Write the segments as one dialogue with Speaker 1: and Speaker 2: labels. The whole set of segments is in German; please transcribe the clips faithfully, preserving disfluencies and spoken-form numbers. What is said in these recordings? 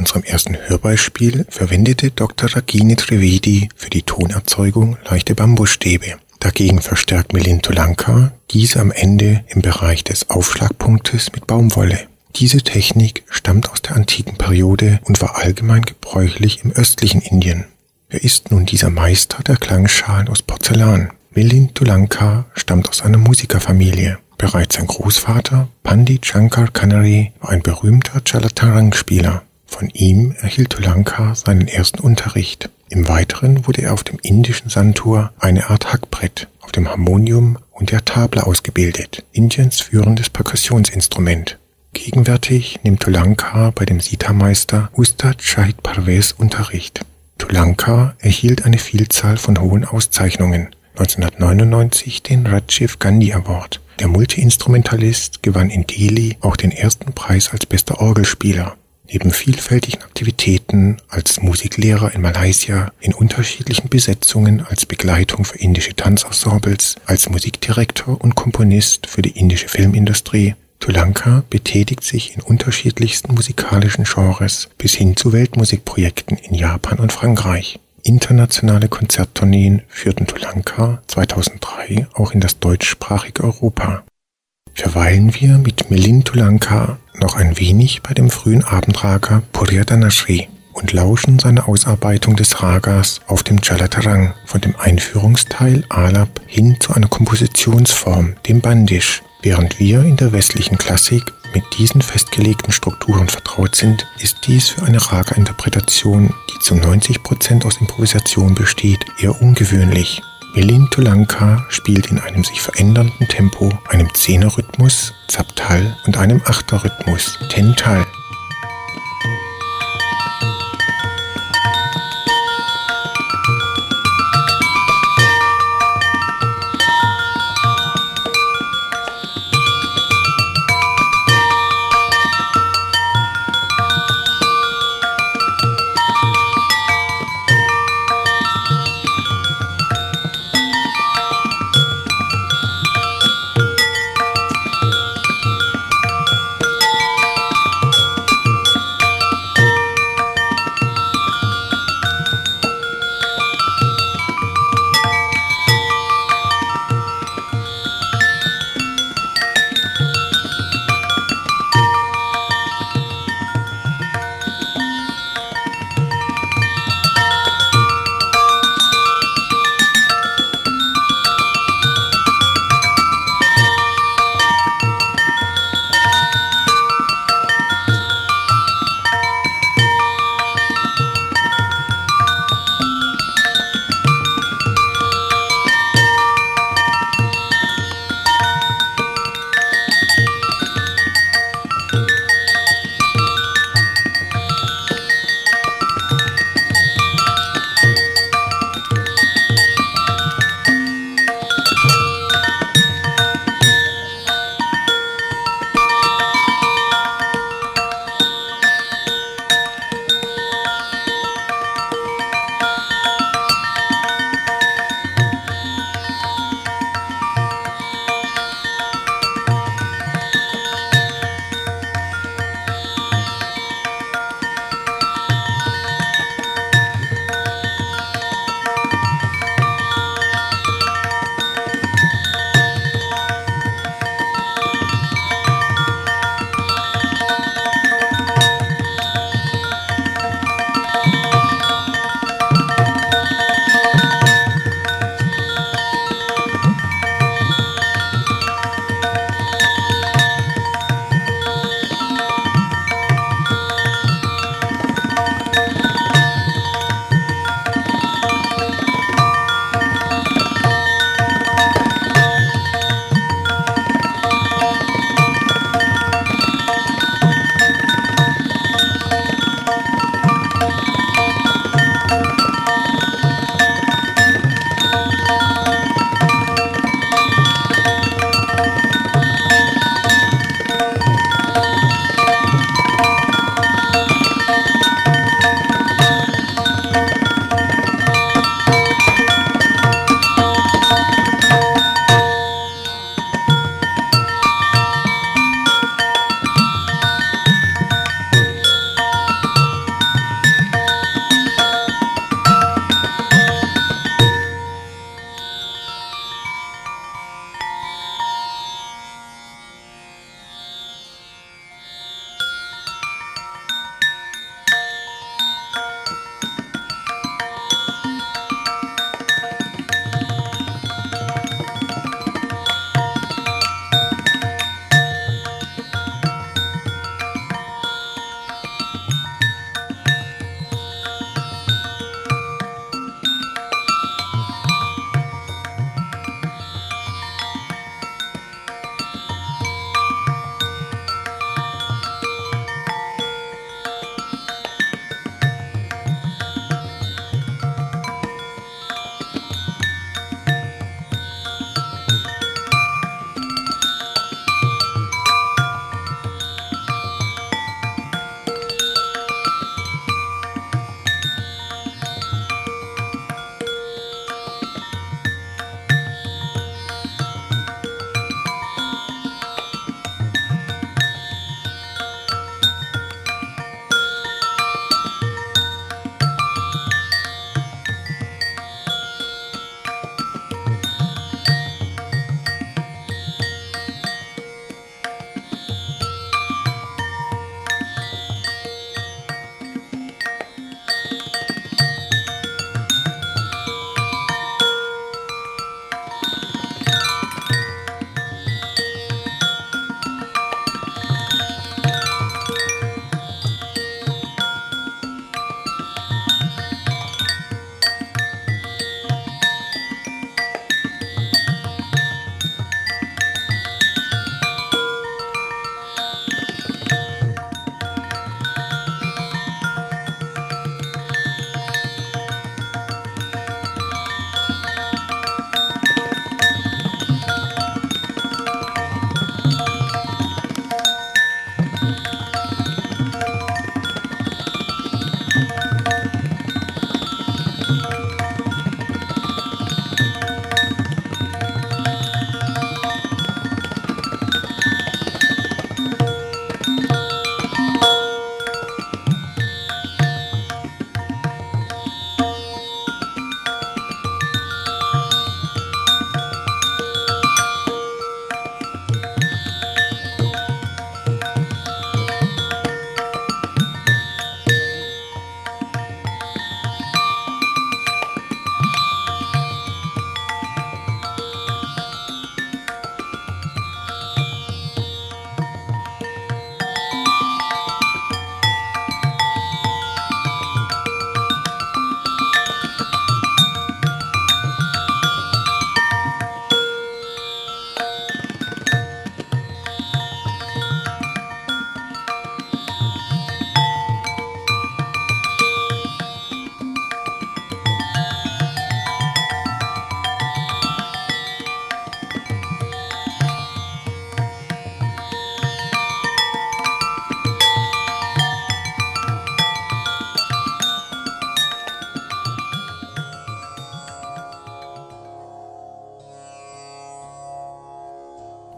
Speaker 1: unserem ersten Hörbeispiel verwendete Doktor Ragini Trivedi für die Tonerzeugung leichte Bambusstäbe. Dagegen verstärkt Milind Tulanka diese am Ende im Bereich des Aufschlagpunktes mit Baumwolle. Diese Technik stammt aus der antiken Periode und war allgemein gebräuchlich im östlichen Indien. Wer ist nun dieser Meister der Klangschalen aus Porzellan? Milind Tulanka stammt aus einer Musikerfamilie. Bereits sein Großvater, Pandit Shankar Kanare, war ein berühmter Chalatarang-Spieler. Von ihm erhielt Tulanka seinen ersten Unterricht. Im Weiteren wurde er auf dem indischen Santur, eine Art Hackbrett, auf dem Harmonium und der Tabla ausgebildet, Indiens führendes Perkussionsinstrument. Gegenwärtig nimmt Tulanka bei dem Sitar-Meister Ustad Shahid Parvez Unterricht. Tulanka erhielt eine Vielzahl von hohen Auszeichnungen. neunzehnhundertneunundneunzig den Rajiv Gandhi Award. Der Multiinstrumentalist gewann in Delhi auch den ersten Preis als bester Orgelspieler. Neben vielfältigen Aktivitäten als Musiklehrer in Malaysia, in unterschiedlichen Besetzungen als Begleitung für indische Tanzensembles, als Musikdirektor und Komponist für die indische Filmindustrie, Tulanka betätigt sich in unterschiedlichsten musikalischen Genres bis hin zu Weltmusikprojekten in Japan und Frankreich. Internationale Konzerttourneen führten Tulanka zweitausenddrei auch in das deutschsprachige Europa. Verweilen wir mit Milind Tulanka noch ein wenig bei dem frühen Abendraga Puryadanashri und lauschen seiner Ausarbeitung des Ragas auf dem Chalatarang, von dem Einführungsteil Alap hin zu einer Kompositionsform, dem Bandish. Während wir in der westlichen Klassik mit diesen festgelegten Strukturen vertraut sind, ist dies für eine Raga-Interpretation, die zu neunzig Prozent aus Improvisation besteht, eher ungewöhnlich. Milind Tulanka spielt in einem sich verändernden Tempo, einem Zehner-Rhythmus, Zaptal und einem Achter-Rhythmus, Tental.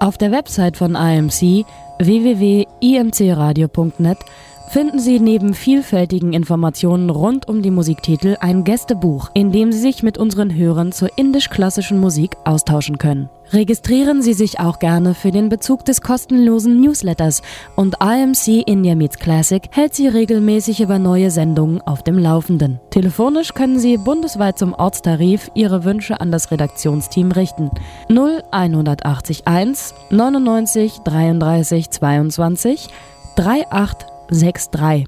Speaker 2: Auf der Website von I M C w w w punkt i m c radio punkt net finden Sie neben vielfältigen Informationen rund um die Musiktitel ein Gästebuch, in dem Sie sich mit unseren Hörern zur indisch-klassischen Musik austauschen können. Registrieren Sie sich auch gerne für den Bezug des kostenlosen Newsletters und I M C India Meets Classic hält Sie regelmäßig über neue Sendungen auf dem Laufenden. Telefonisch können Sie bundesweit zum Ortstarif Ihre Wünsche an das Redaktionsteam richten. null eins neunundneunzig dreiunddreißig zweiundzwanzig acht sechs drei.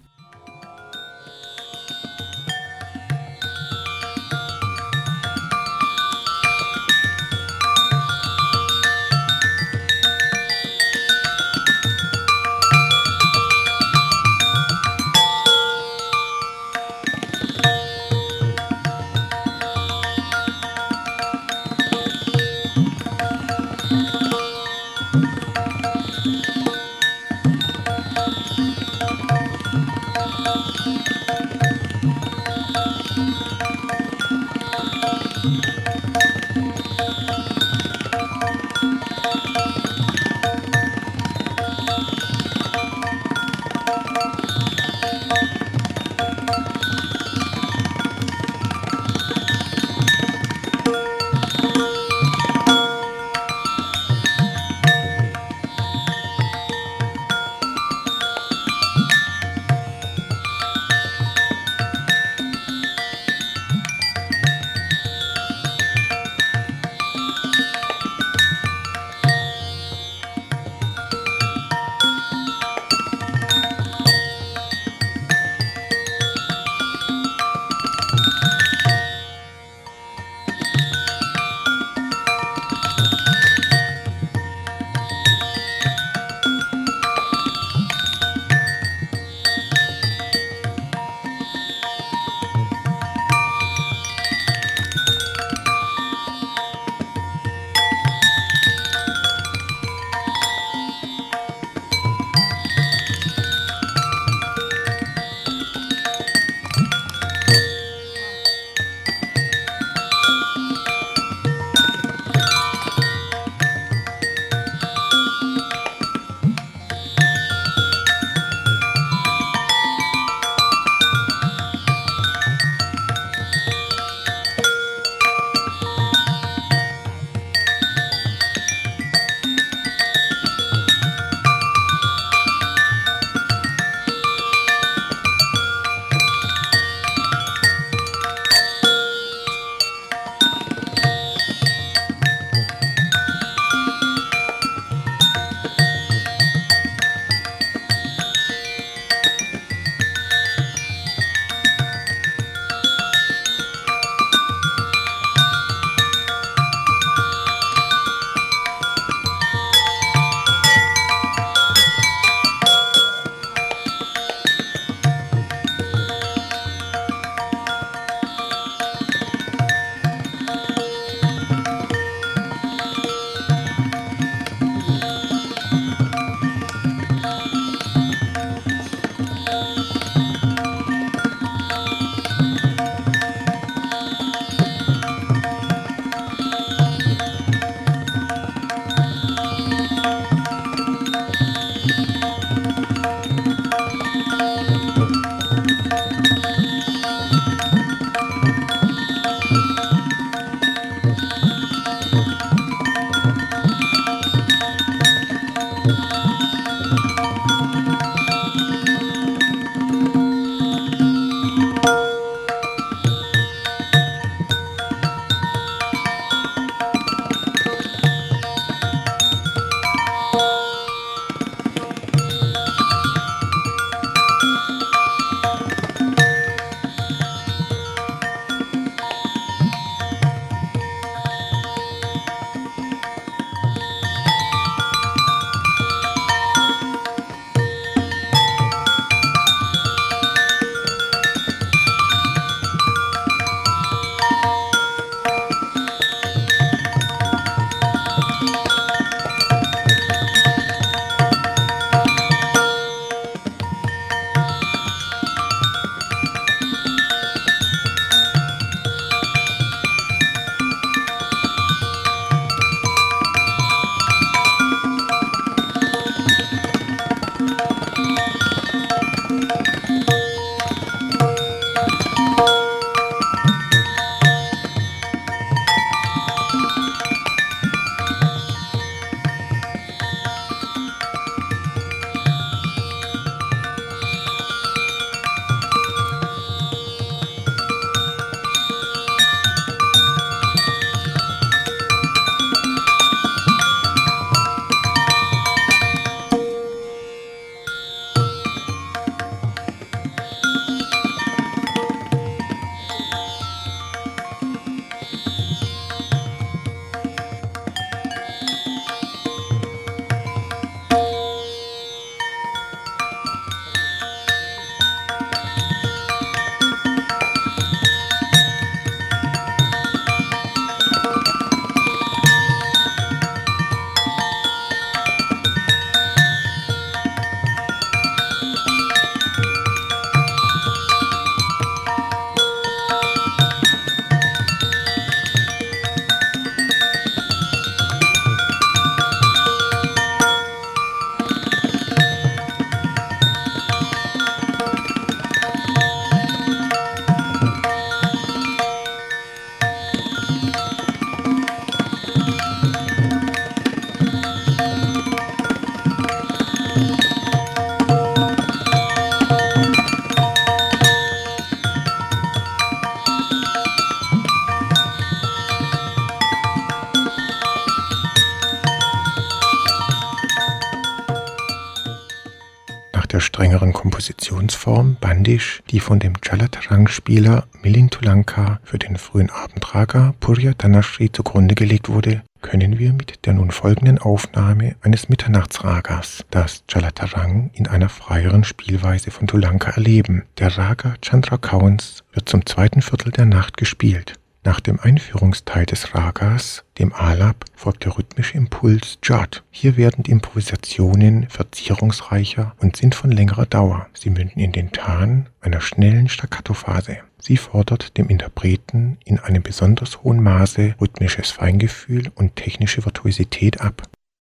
Speaker 1: Kompositionsform Bandish, die von dem Chalatarang-Spieler Milind Tulanka für den frühen Abendraga Purya Dhanashri zugrunde gelegt wurde, können wir mit der nun folgenden Aufnahme eines Mitternachtsragas das Chalatarang in einer freieren Spielweise von Tulanka erleben. Der Raga Chandra Kauns wird zum zweiten Viertel der Nacht gespielt. Nach dem Einführungsteil des Ragas, dem Alap, folgt der rhythmische Impuls Jat. Hier werden die Improvisationen verzierungsreicher und sind von längerer Dauer. Sie münden in den Tan, einer schnellen Staccato-Phase. Sie fordert dem Interpreten in einem besonders hohen Maße rhythmisches Feingefühl und technische Virtuosität ab.